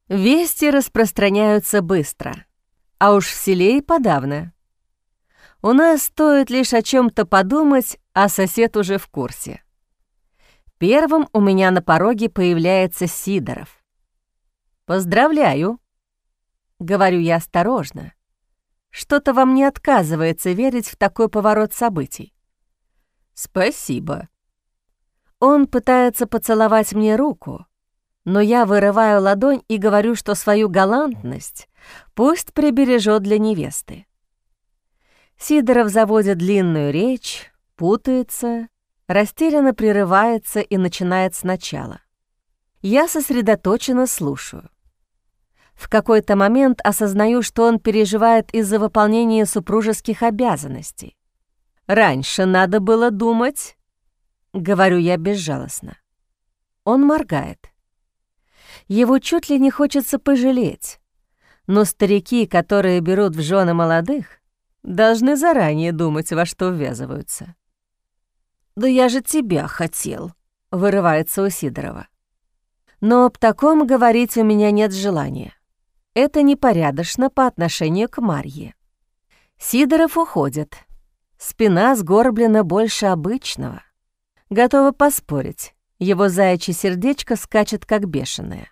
Вести распространяются быстро, а уж в селе и подавно. У нас стоит лишь о чем-то подумать, а сосед уже в курсе. Первым у меня на пороге появляется Сидоров. «Поздравляю», — говорю я осторожно. Что-то во мне отказывается верить в такой поворот событий. «Спасибо». Он пытается поцеловать мне руку, но я вырываю ладонь и говорю, что свою галантность пусть прибережет для невесты. Сидоров заводит длинную речь, путается, растерянно прерывается и начинает сначала. Я сосредоточенно слушаю. В какой-то момент осознаю, что он переживает из-за выполнения супружеских обязанностей. «Раньше надо было думать», — говорю я безжалостно. Он моргает. Его чуть ли не хочется пожалеть, но старики, которые берут в жены молодых, должны заранее думать, во что ввязываются. «Да я же тебя хотел», — вырывается у Сидорова. Но об таком говорить у меня нет желания. Это непорядочно по отношению к Марье. Сидоров уходит. Спина сгорблена больше обычного. Готова поспорить, его заячье сердечко скачет как бешеное.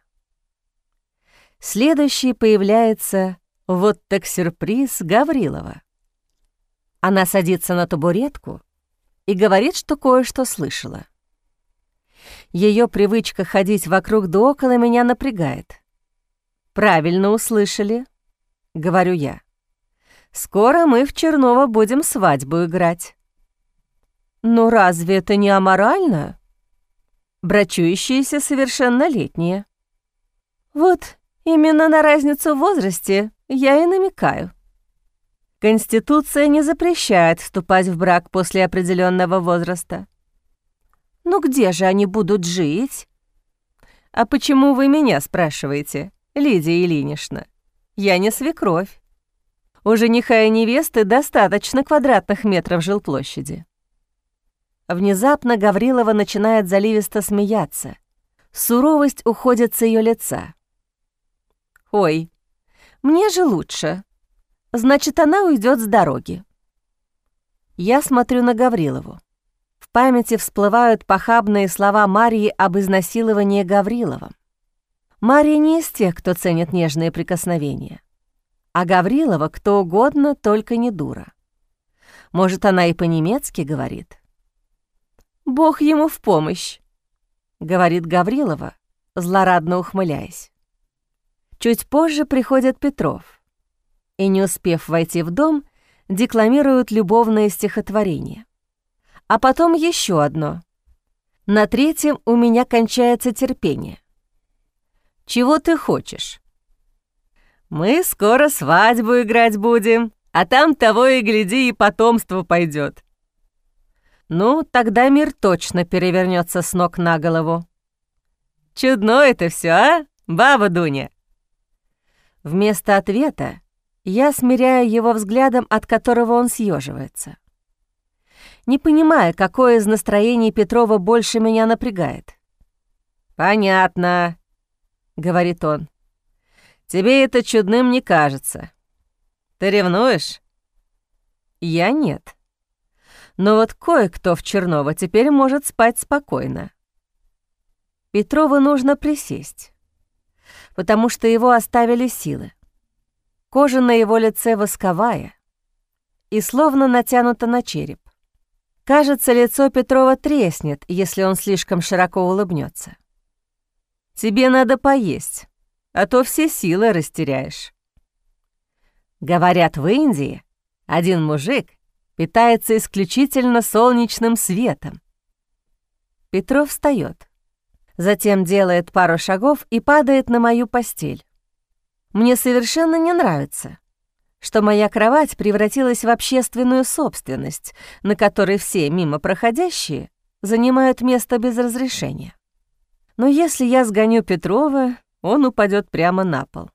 Следующий появляется, вот так сюрприз, Гаврилова. Она садится на табуретку и говорит, что кое-что слышала. Ее привычка ходить вокруг да около меня напрягает. «Правильно услышали», — говорю я. «Скоро мы в Черново будем свадьбу играть». «Ну разве это не аморально?» «Брачующиеся совершеннолетние». «Вот именно на разницу в возрасте я и намекаю». Конституция не запрещает вступать в брак после определенного возраста. Ну где же они будут жить? А почему вы меня спрашиваете, Лидия Ильинична? Я не свекровь. У жениха и невесты достаточно квадратных метров жилплощади. Внезапно Гаврилова начинает заливисто смеяться. Суровость уходит с ее лица. «Ой, мне же лучше. Значит, она уйдет с дороги». Я смотрю на Гаврилову. В памяти всплывают похабные слова Марьи об изнасиловании Гавриловым. Марья не из тех, кто ценит нежные прикосновения. А Гаврилова кто угодно, только не дура. Может, она и по-немецки говорит? «Бог ему в помощь», — говорит Гаврилова, злорадно ухмыляясь. Чуть позже приходит Петров и, не успев войти в дом, декламируют любовное стихотворение. А потом еще одно. На третьем у меня кончается терпение. «Чего ты хочешь?» «Мы скоро свадьбу играть будем, а там того и гляди, и потомство пойдет». «Ну, тогда мир точно перевернется с ног на голову». «Чудно это все, а, баба Дуня?» Вместо ответа я смиряю его взглядом, от которого он съеживается. Не понимая, какое из настроений Петрова больше меня напрягает. «Понятно», — говорит он. «Тебе это чудным не кажется. Ты ревнуешь?» «Я нет. Но вот кое-кто в Черново теперь может спать спокойно. Петрову нужно присесть, потому что его оставили силы. Кожа на его лице восковая и словно натянута на череп. Кажется, лицо Петрова треснет, если он слишком широко улыбнется. «Тебе надо поесть, а то все силы растеряешь». Говорят, в Индии один мужик питается исключительно солнечным светом. Петров встает, затем делает пару шагов и падает на мою постель. Мне совершенно не нравится, что моя кровать превратилась в общественную собственность, на которой все мимо проходящие занимают место без разрешения. Но если я сгоню Петрова, он упадет прямо на пол.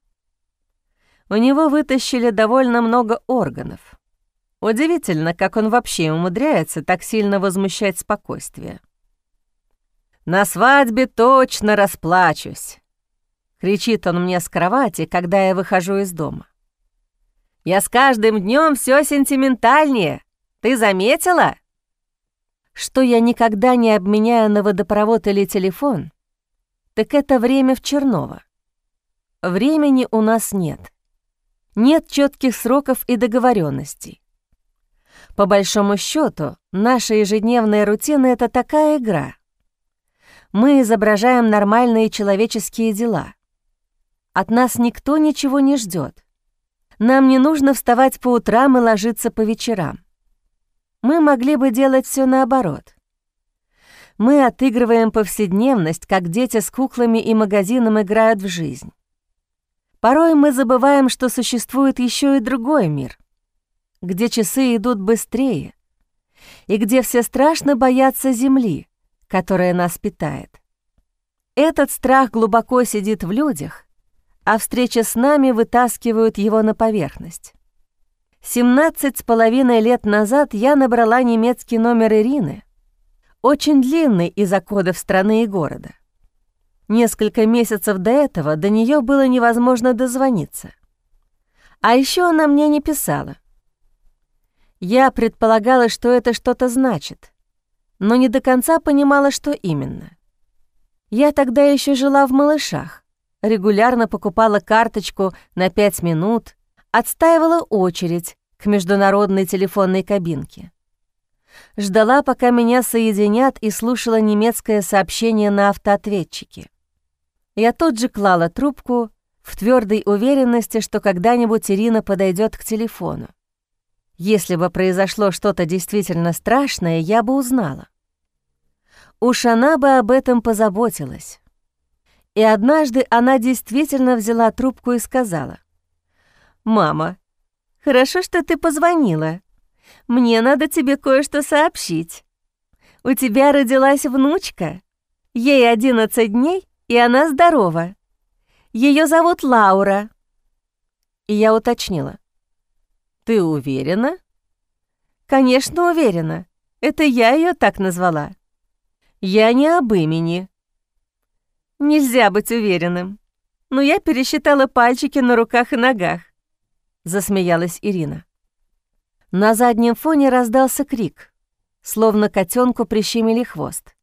У него вытащили довольно много органов. Удивительно, как он вообще умудряется так сильно возмущать спокойствие. «На свадьбе точно расплачусь», — кричит он мне с кровати, когда я выхожу из дома. «Я с каждым днем все сентиментальнее. Ты заметила?» Что я никогда не обменяю на водопровод или телефон, так это время в Черново. Времени у нас нет. Нет четких сроков и договоренностей. По большому счету, наша ежедневная рутина — это такая игра. Мы изображаем нормальные человеческие дела. От нас никто ничего не ждет. Нам не нужно вставать по утрам и ложиться по вечерам. Мы могли бы делать все наоборот. Мы отыгрываем повседневность, как дети с куклами и магазином играют в жизнь. Порой мы забываем, что существует еще и другой мир, где часы идут быстрее и где все страшно боятся земли, которая нас питает. Этот страх глубоко сидит в людях, а встречи с нами вытаскивают его на поверхность. 17,5 лет назад я набрала немецкий номер Ирины, очень длинный из-за кодов страны и города. Несколько месяцев до этого до нее было невозможно дозвониться. А еще она мне не писала. Я предполагала, что это что-то значит, но не до конца понимала, что именно. Я тогда еще жила в Малышах, регулярно покупала карточку на 5 минут, отстаивала очередь к международной телефонной кабинке. Ждала, пока меня соединят, и слушала немецкое сообщение на автоответчике. Я тут же клала трубку в твердой уверенности, что когда-нибудь Ирина подойдет к телефону. Если бы произошло что-то действительно страшное, я бы узнала. Уж она бы об этом позаботилась. И однажды она действительно взяла трубку и сказала: «Мама, хорошо, что ты позвонила. Мне надо тебе кое-что сообщить. У тебя родилась внучка. Ей 11 дней, и она здорова. Ее зовут Лаура». И я уточнила: «Ты уверена?» «Конечно, уверена. Это я ее так назвала. Я не об имени». «Нельзя быть уверенным. Но я пересчитала пальчики на руках и ногах», — засмеялась Ирина. На заднем фоне раздался крик, словно котенку прищемили хвост.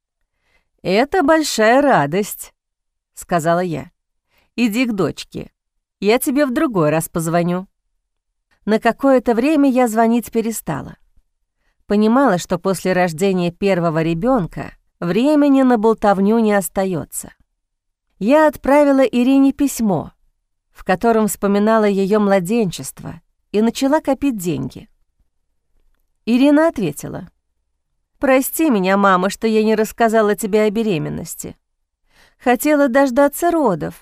«Это большая радость», — сказала я. «Иди к дочке. Я тебе в другой раз позвоню». На какое-то время я звонить перестала. Понимала, что после рождения первого ребенка времени на болтовню не остается. Я отправила Ирине письмо, в котором вспоминала ее младенчество, и начала копить деньги. Ирина ответила: «Прости меня, мама, что я не рассказала тебе о беременности. Хотела дождаться родов».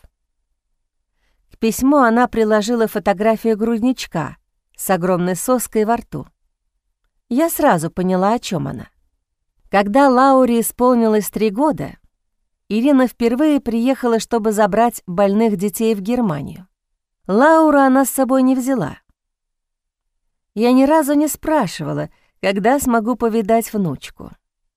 К письму она приложила фотографию грудничка с огромной соской во рту. Я сразу поняла, о чем она. Когда Лауре исполнилось 3 года, Ирина впервые приехала, чтобы забрать больных детей в Германию. Лауру она с собой не взяла. Я ни разу не спрашивала, когда смогу повидать внучку.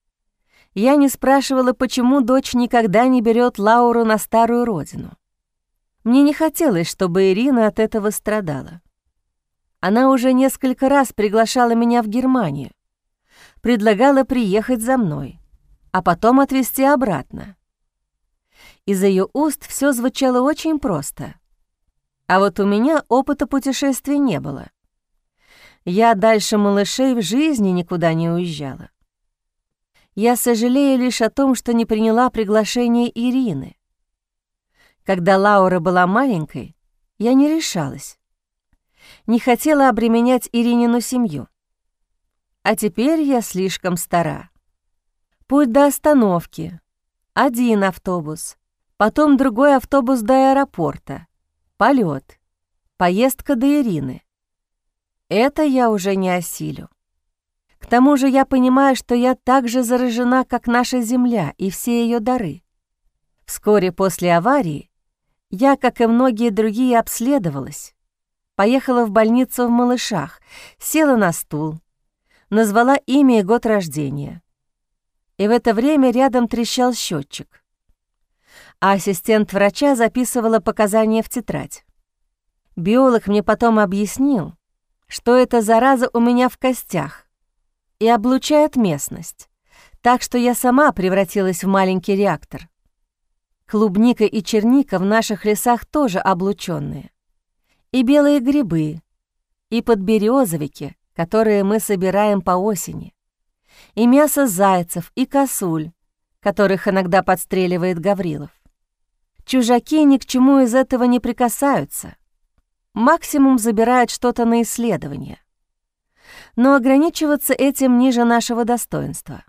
Я не спрашивала, почему дочь никогда не берет Лауру на старую родину. Мне не хотелось, чтобы Ирина от этого страдала. Она уже несколько раз приглашала меня в Германию, предлагала приехать за мной, а потом отвезти обратно. Из ее уст все звучало очень просто. А вот у меня опыта путешествий не было. Я дальше малышей в жизни никуда не уезжала. Я сожалею лишь о том, что не приняла приглашение Ирины. Когда Лаура была маленькой, я не решалась. Не хотела обременять Иринину семью. А теперь я слишком стара. Путь до остановки, 1 автобус, потом другой автобус до аэропорта, полет, поездка до Ирины. Это я уже не осилю. К тому же я понимаю, что я так же заражена, как наша Земля и все ее дары. Вскоре после аварии я, как и многие другие, обследовалась. Поехала в больницу в Малышах, села на стул, назвала имя и год рождения. И в это время рядом трещал счетчик. а ассистент врача записывала показания в тетрадь. Биолог мне потом объяснил, что эта зараза у меня в костях и облучает местность, так что я сама превратилась в маленький реактор. Клубника и черника в наших лесах тоже облучённые. И белые грибы, и подберёзовики, которые мы собираем по осени, и мясо зайцев, и косуль, которых иногда подстреливает Гаврилов. Чужаки ни к чему из этого не прикасаются. Максимум забирают что-то на исследование. Но ограничиваться этим ниже нашего достоинства.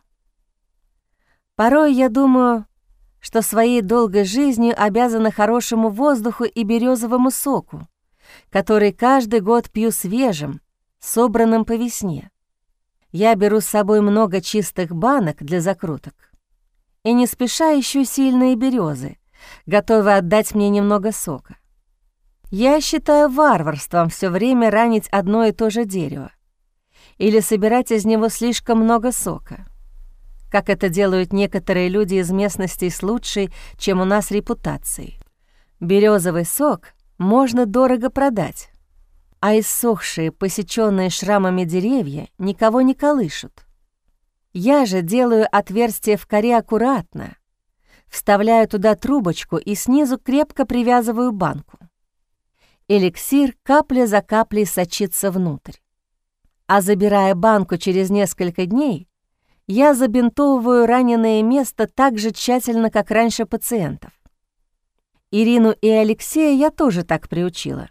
Порой я думаю, что своей долгой жизнью обязана хорошему воздуху и березовому соку, который каждый год пью свежим, собранным по весне. Я беру с собой много чистых банок для закруток и не спеша ищу сильные березы, готовые отдать мне немного сока. Я считаю варварством все время ранить одно и то же дерево или собирать из него слишком много сока, как это делают некоторые люди из местностей с лучшей, чем у нас, репутацией. Березовый сок можно дорого продать, а иссохшие, посечённые шрамами деревья никого не колышут. Я же делаю отверстие в коре аккуратно, вставляю туда трубочку и снизу крепко привязываю банку. Эликсир капля за каплей сочится внутрь. А забирая банку через несколько дней, я забинтовываю раненое место так же тщательно, как раньше пациентов. Ирину и Алексея я тоже так приучила.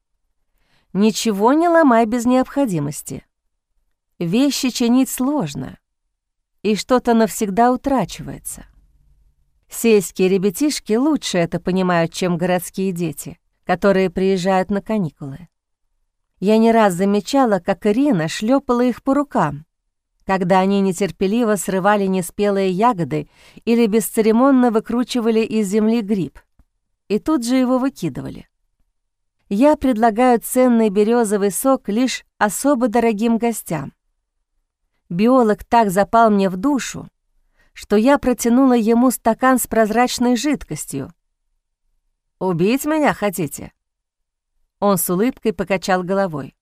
Ничего не ломай без необходимости. Вещи чинить сложно, и что-то навсегда утрачивается. Сельские ребятишки лучше это понимают, чем городские дети, которые приезжают на каникулы. Я не раз замечала, как Ирина шлепала их по рукам, когда они нетерпеливо срывали неспелые ягоды или бесцеремонно выкручивали из земли гриб, и тут же его выкидывали. Я предлагаю ценный березовый сок лишь особо дорогим гостям. Биолог так запал мне в душу, что я протянула ему стакан с прозрачной жидкостью. «Убить меня хотите?» Он с улыбкой покачал головой.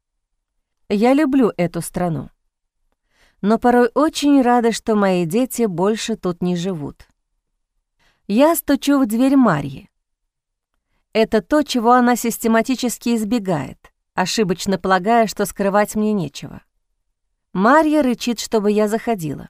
«Я люблю эту страну, но порой очень рада, что мои дети больше тут не живут». Я стучу в дверь Марьи. Это то, чего она систематически избегает, ошибочно полагая, что скрывать мне нечего. Марья рычит, чтобы я заходила.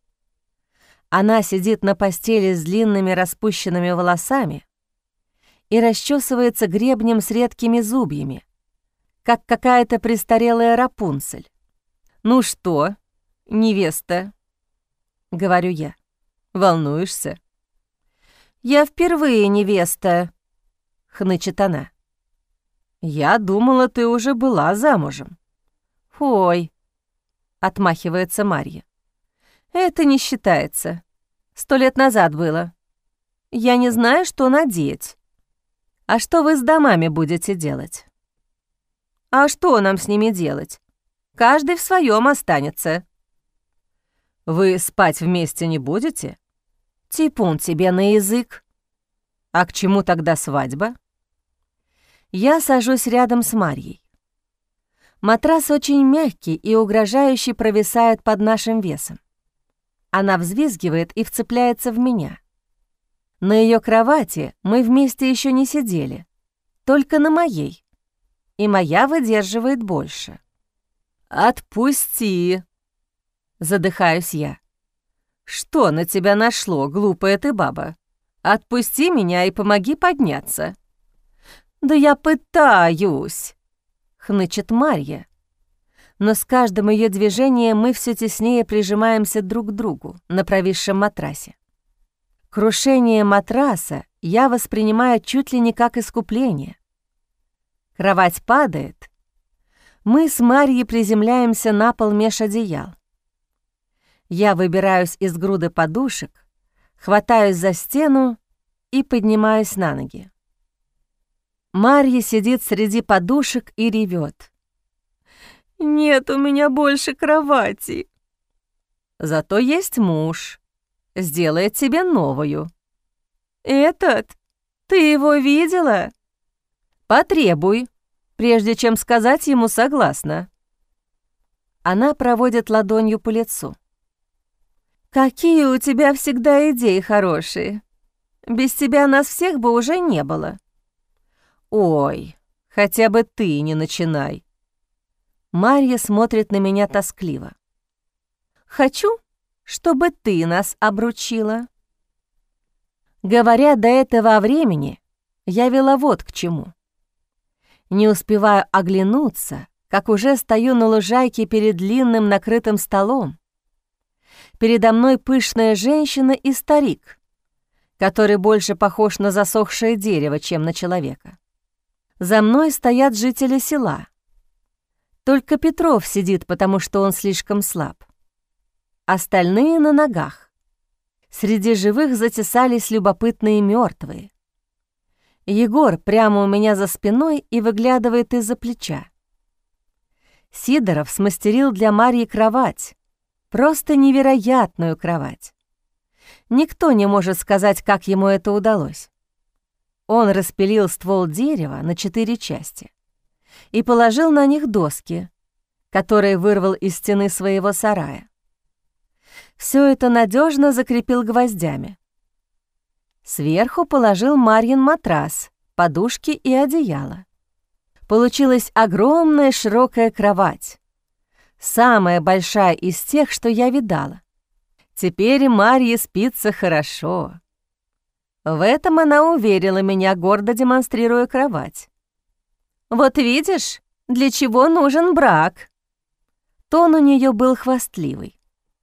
Она сидит на постели с длинными распущенными волосами и расчесывается гребнем с редкими зубьями, как какая-то престарелая Рапунцель. «Ну что, невеста?» — говорю я. «Волнуешься?» «Я впервые невеста», — хнычет она. «Я думала, ты уже была замужем». «Ой», — отмахивается Марья. «Это не считается. 100 лет назад было. Я не знаю, что надеть. А что вы с домами будете делать?» «А что нам с ними делать? Каждый в своем останется». «Вы спать вместе не будете?» «Типун тебе на язык». «А к чему тогда свадьба?» Я сажусь рядом с Марьей. Матрас очень мягкий и угрожающе провисает под нашим весом. Она взвизгивает и вцепляется в меня. На ее кровати мы вместе еще не сидели, только на моей. И моя выдерживает больше. «Отпусти!» — задыхаюсь я. «Что на тебя нашло, глупая ты баба? Отпусти меня и помоги подняться». «Да я пытаюсь!» — хнычет Марья. Но с каждым ее движением мы все теснее прижимаемся друг к другу на провисшем матрасе. Крушение матраса я воспринимаю чуть ли не как искупление. Кровать падает. Мы с Марьей приземляемся на пол меж одеял. Я выбираюсь из груды подушек, хватаюсь за стену и поднимаюсь на ноги. Марья сидит среди подушек и ревет. «Нет у меня больше кровати». «Зато есть муж. Сделает тебе новую». «Этот? Ты его видела?» «Потребуй, прежде чем сказать ему согласно». Она проводит ладонью по лицу. «Какие у тебя всегда идеи хорошие. Без тебя нас всех бы уже не было». «Ой, хотя бы ты не начинай». Марья смотрит на меня тоскливо. «Хочу, чтобы ты нас обручила». Говоря до этого времени, я вела вот к чему. Не успеваю оглянуться, как уже стою на лужайке перед длинным накрытым столом. Передо мной пышная женщина и старик, который больше похож на засохшее дерево, чем на человека. За мной стоят жители села. Только Петров сидит, потому что он слишком слаб. Остальные на ногах. Среди живых затесались любопытные мертвые. Егор прямо у меня за спиной и выглядывает из-за плеча. Сидоров смастерил для Марьи кровать, просто невероятную кровать. Никто не может сказать, как ему это удалось. Он распилил ствол дерева на 4 части и положил на них доски, которые вырвал из стены своего сарая. Все это надежно закрепил гвоздями. Сверху положил Марьин матрас, подушки и одеяло. Получилась огромная широкая кровать, самая большая из тех, что я видала. Теперь Марье спится хорошо. В этом она уверила меня, гордо демонстрируя кровать. «Вот видишь, для чего нужен брак?» Тон у нее был хвастливый.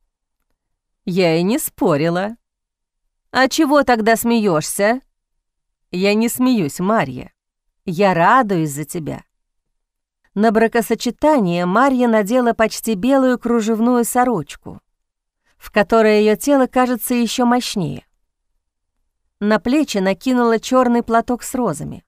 Я и не спорила. «А чего тогда смеешься?» «Я не смеюсь, Марья. Я радуюсь за тебя». На бракосочетание Марья надела почти белую кружевную сорочку, в которой ее тело кажется еще мощнее. На плечи накинула черный платок с розами.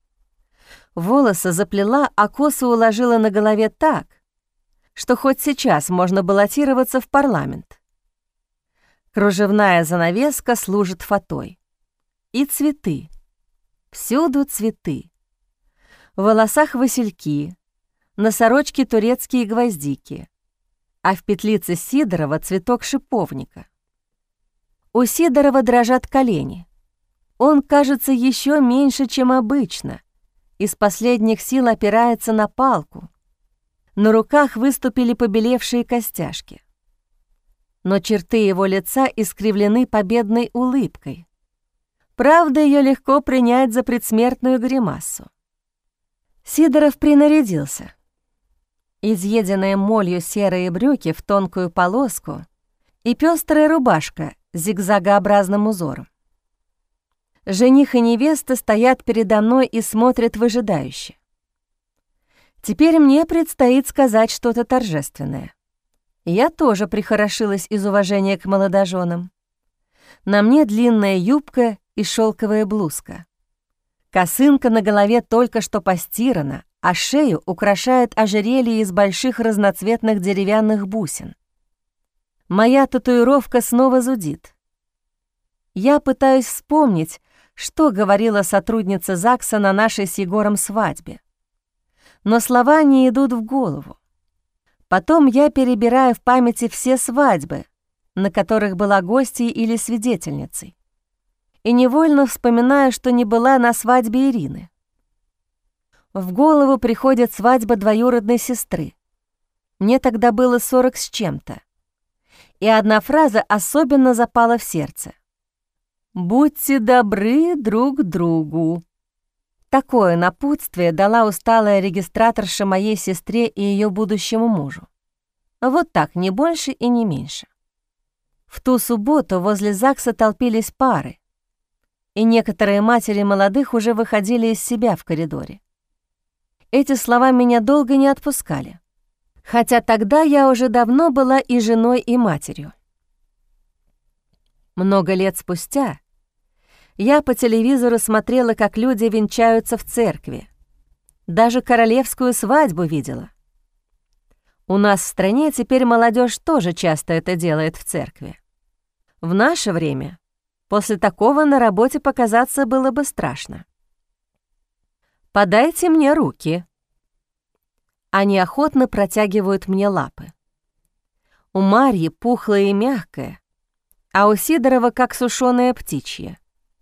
Волосы заплела, а косы уложила на голове так, что хоть сейчас можно баллотироваться в парламент. Кружевная занавеска служит фатой. И цветы. Всюду цветы. В волосах васильки, на сорочке турецкие гвоздики, а в петлице Сидорова цветок шиповника. У Сидорова дрожат колени. Он кажется еще меньше, чем обычно, из последних сил опирается на палку. На руках выступили побелевшие костяшки. Но черты его лица искривлены победной улыбкой. Правда, ее легко принять за предсмертную гримасу. Сидоров принарядился. Изъеденные молью серые брюки в тонкую полоску и пестрая рубашка с зигзагообразным узором. Жених и невеста стоят передо мной и смотрят выжидающе. Теперь мне предстоит сказать что-то торжественное. Я тоже прихорошилась из уважения к молодоженам. На мне длинная юбка и шелковая блузка. Косынка на голове только что постирана, а шею украшает ожерелье из больших разноцветных деревянных бусин. Моя татуировка снова зудит. Я пытаюсь вспомнить, что говорила сотрудница ЗАГСа на нашей с Егором свадьбе. Но слова не идут в голову. Потом я перебираю в памяти все свадьбы, на которых была гостьей или свидетельницей, и невольно вспоминаю, что не была на свадьбе Ирины. В голову приходит свадьба двоюродной сестры. Мне тогда было 40 с чем-то. И одна фраза особенно запала в сердце. «Будьте добры друг другу». Такое напутствие дала усталая регистраторша моей сестре и ее будущему мужу. Вот так, не больше и не меньше. В ту субботу возле ЗАГСа толпились пары, и некоторые матери молодых уже выходили из себя в коридоре. Эти слова меня долго не отпускали, хотя тогда я уже давно была и женой, и матерью. Много лет спустя я по телевизору смотрела, как люди венчаются в церкви. Даже королевскую свадьбу видела. У нас в стране теперь молодежь тоже часто это делает в церкви. В наше время После такого на работе показаться было бы страшно. «Подайте мне руки». Они охотно протягивают мне лапы. У Марьи пухлое и мягкое, а у Сидорова как сушёное птичье.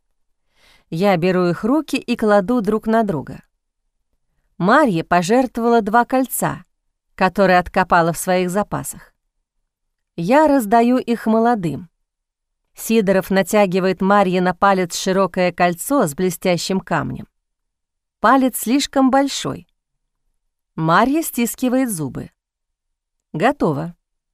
Я беру их руки и кладу друг на друга. Марья пожертвовала 2 кольца, которые откопала в своих запасах. Я раздаю их молодым. Сидоров натягивает Марье на палец широкое кольцо с блестящим камнем. Палец слишком большой. Марья стискивает зубы. Готово.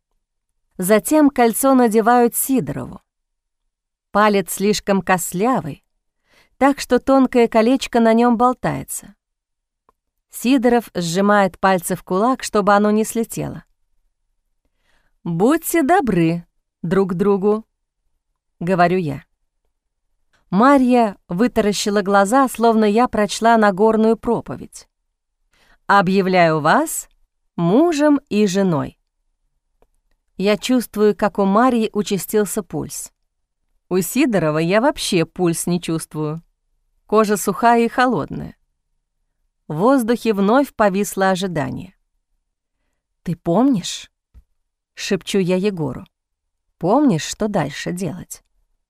Затем кольцо надевают Сидорову. Палец слишком костлявый, так что тонкое колечко на нем болтается. Сидоров сжимает пальцы в кулак, чтобы оно не слетело. «Будьте добры друг к другу», — говорю я. Марья вытаращила глаза, словно я прочла Нагорную проповедь. «Объявляю вас мужем и женой». Я чувствую, как у Марьи участился пульс. У Сидорова я вообще пульс не чувствую. Кожа сухая и холодная. В воздухе вновь повисло ожидание. «Ты помнишь?» — шепчу я Егору. «Помнишь, что дальше делать?»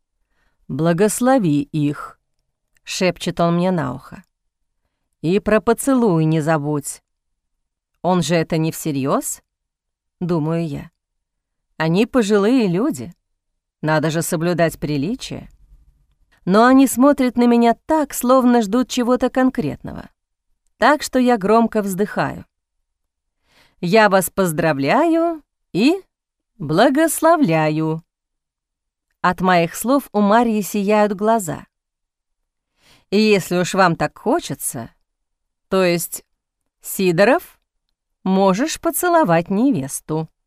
«Благослови их», — шепчет он мне на ухо. «И про поцелуй не забудь». «Он же это не всерьез?» — думаю я. «Они пожилые люди. Надо же соблюдать приличие». Но они смотрят на меня так, словно ждут чего-то конкретного. Так что я громко вздыхаю. «Я вас поздравляю и благословляю». От моих слов у Марьи сияют глаза. «И если уж вам так хочется, то есть, Сидоров, можешь поцеловать невесту».